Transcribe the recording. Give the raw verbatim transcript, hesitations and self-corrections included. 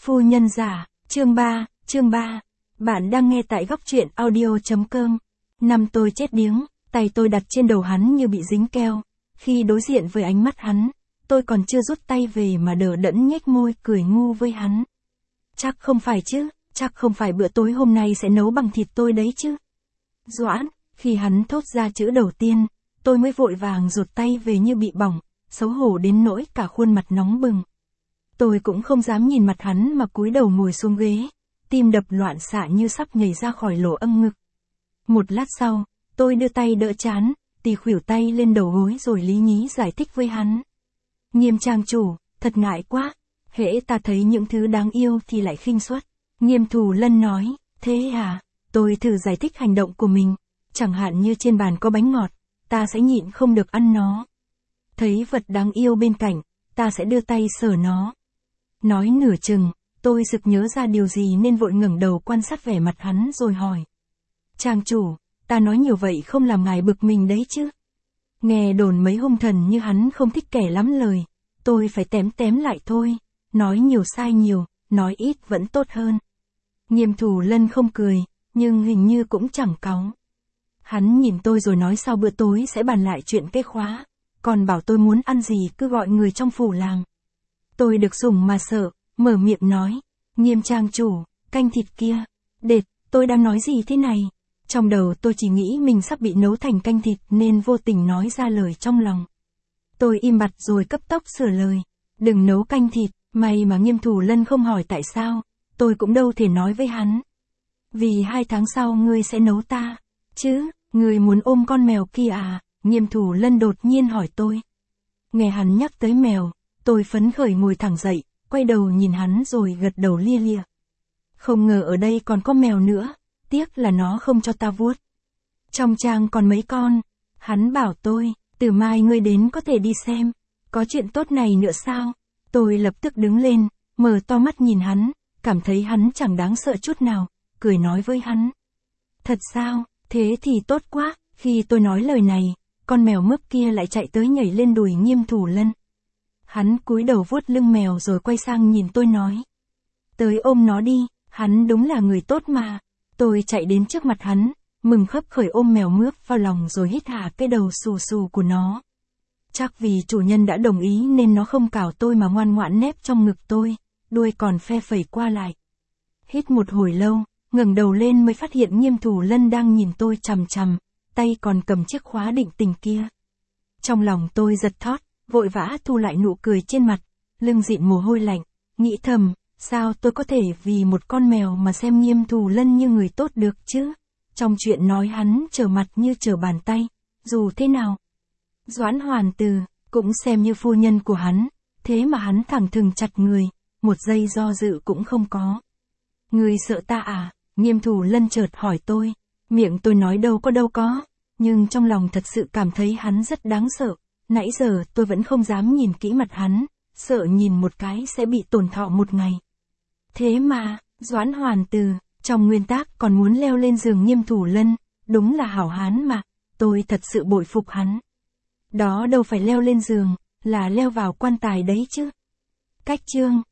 Phu nhân giả, chương ba, chương ba. Bạn đang nghe tại góc truyện audio.com. Năm tôi chết điếng, tay tôi đặt trên đầu hắn như bị dính keo. Khi đối diện với ánh mắt hắn, tôi còn chưa rút tay về mà đờ đẫn nhếch môi cười ngu với hắn. Chắc không phải chứ, chắc không phải bữa tối hôm nay sẽ nấu bằng thịt tôi đấy chứ. Doãn, khi hắn thốt ra chữ đầu tiên, tôi mới vội vàng rụt tay về như bị bỏng, xấu hổ đến nỗi cả khuôn mặt nóng bừng. Tôi cũng không dám nhìn mặt hắn mà cúi đầu ngồi xuống ghế, tim đập loạn xạ như sắp nhảy ra khỏi lỗ âm ngực. Một lát sau, tôi đưa tay đỡ trán, tì khuỷu tay lên đầu gối rồi lý nhí giải thích với hắn. Nghiêm trang chủ, thật ngại quá, hễ ta thấy những thứ đáng yêu thì lại khinh suất. Nghiêm Thù Lân nói, thế à, tôi thử giải thích hành động của mình, chẳng hạn như trên bàn có bánh ngọt, ta sẽ nhịn không được ăn nó. Thấy vật đáng yêu bên cạnh, ta sẽ đưa tay sờ nó. Nói nửa chừng, tôi sực nhớ ra điều gì nên vội ngẩng đầu quan sát vẻ mặt hắn rồi hỏi. Trang chủ, ta nói nhiều vậy không làm ngài bực mình đấy chứ. Nghe đồn mấy hung thần như hắn không thích kẻ lắm lời, tôi phải tém tém lại thôi, nói nhiều sai nhiều, nói ít vẫn tốt hơn. Nghiêm Thù Lân không cười, nhưng hình như cũng chẳng cáu. Hắn nhìn tôi rồi nói sau bữa tối sẽ bàn lại chuyện cái khóa, còn bảo tôi muốn ăn gì cứ gọi người trong phủ làm. Tôi được sủng mà sợ, mở miệng nói, Nghiêm trang chủ, canh thịt kia, đệt, tôi đang nói gì thế này? Trong đầu tôi chỉ nghĩ mình sắp bị nấu thành canh thịt nên vô tình nói ra lời trong lòng. Tôi im bặt rồi cấp tốc sửa lời, đừng nấu canh thịt, may mà Nghiêm Thù Lân không hỏi tại sao, tôi cũng đâu thể nói với hắn. Vì hai tháng sau ngươi sẽ nấu ta, chứ, ngươi muốn ôm con mèo kia à? Nghiêm Thù Lân đột nhiên hỏi tôi. Nghe hắn nhắc tới mèo, tôi phấn khởi ngồi thẳng dậy, quay đầu nhìn hắn rồi gật đầu lia lịa. Không ngờ ở đây còn có mèo nữa, tiếc là nó không cho ta vuốt. Trong trang còn mấy con, hắn bảo tôi, từ mai ngươi đến có thể đi xem, có chuyện tốt này nữa sao? Tôi lập tức đứng lên, mở to mắt nhìn hắn, cảm thấy hắn chẳng đáng sợ chút nào, cười nói với hắn. Thật sao, thế thì tốt quá, khi tôi nói lời này, con mèo mướp kia lại chạy tới nhảy lên đùi Nghiêm Thù Lân. Hắn cúi đầu vuốt lưng mèo rồi quay sang nhìn tôi nói. Tới ôm nó đi, hắn đúng là người tốt mà. Tôi chạy đến trước mặt hắn, mừng khấp khởi ôm mèo mướp vào lòng rồi hít hà cái đầu xù xù của nó. Chắc vì chủ nhân đã đồng ý nên nó không cào tôi mà ngoan ngoãn nép trong ngực tôi, đuôi còn phe phẩy qua lại. Hít một hồi lâu, ngẩng đầu lên mới phát hiện Nghiêm Thù Lân đang nhìn tôi chằm chằm, tay còn cầm chiếc khóa định tình kia. Trong lòng tôi giật thót, vội vã thu lại nụ cười trên mặt, lưng dịn mồ hôi lạnh, nghĩ thầm, sao tôi có thể vì một con mèo mà xem Nghiêm Thù Lân như người tốt được chứ? Trong chuyện nói hắn trở mặt như trở bàn tay, dù thế nào. Doãn Hoàn Từ, cũng xem như phu nhân của hắn, thế mà hắn thẳng thừng chặt người, một giây do dự cũng không có. Người sợ ta à? Nghiêm Thù Lân chợt hỏi tôi, miệng tôi nói đâu có đâu có, nhưng trong lòng thật sự cảm thấy hắn rất đáng sợ. Nãy giờ tôi vẫn không dám nhìn kỹ mặt hắn, sợ nhìn một cái sẽ bị tổn thọ một ngày. Thế mà, Doãn Hoàn Từ, trong nguyên tắc còn muốn leo lên giường Nghiêm Thù Lân, đúng là hảo hán mà, tôi thật sự bội phục hắn. Đó đâu phải leo lên giường, là leo vào quan tài đấy chứ. Cách chương.